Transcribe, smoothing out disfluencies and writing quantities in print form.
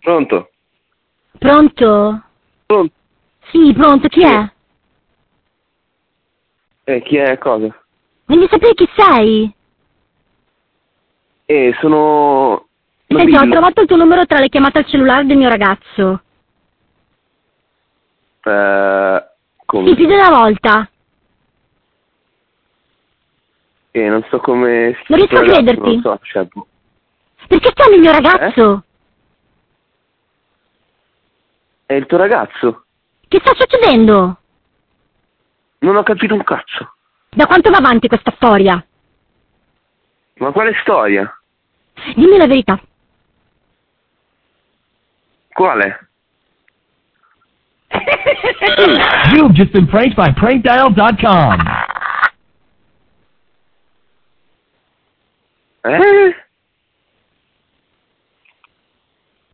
Pronto? Pronto? Pronto? Sì, pronto, chi è? Chi è cosa? Voglio sapere chi sei. Sono... Senti, ho Nabil. trovato il tuo numero tra le chiamate al cellulare del mio ragazzo. Come? Sì, più di una volta. Non so come... Non riesco a ragazzo, crederti. non so, cioè... Perché chiami il mio ragazzo? È il tuo ragazzo? Che sta succedendo? Non ho capito un cazzo. Da quanto va avanti questa storia? Ma quale storia? Dimmi la verità. Quale? You've just been pranked by prankdial.com.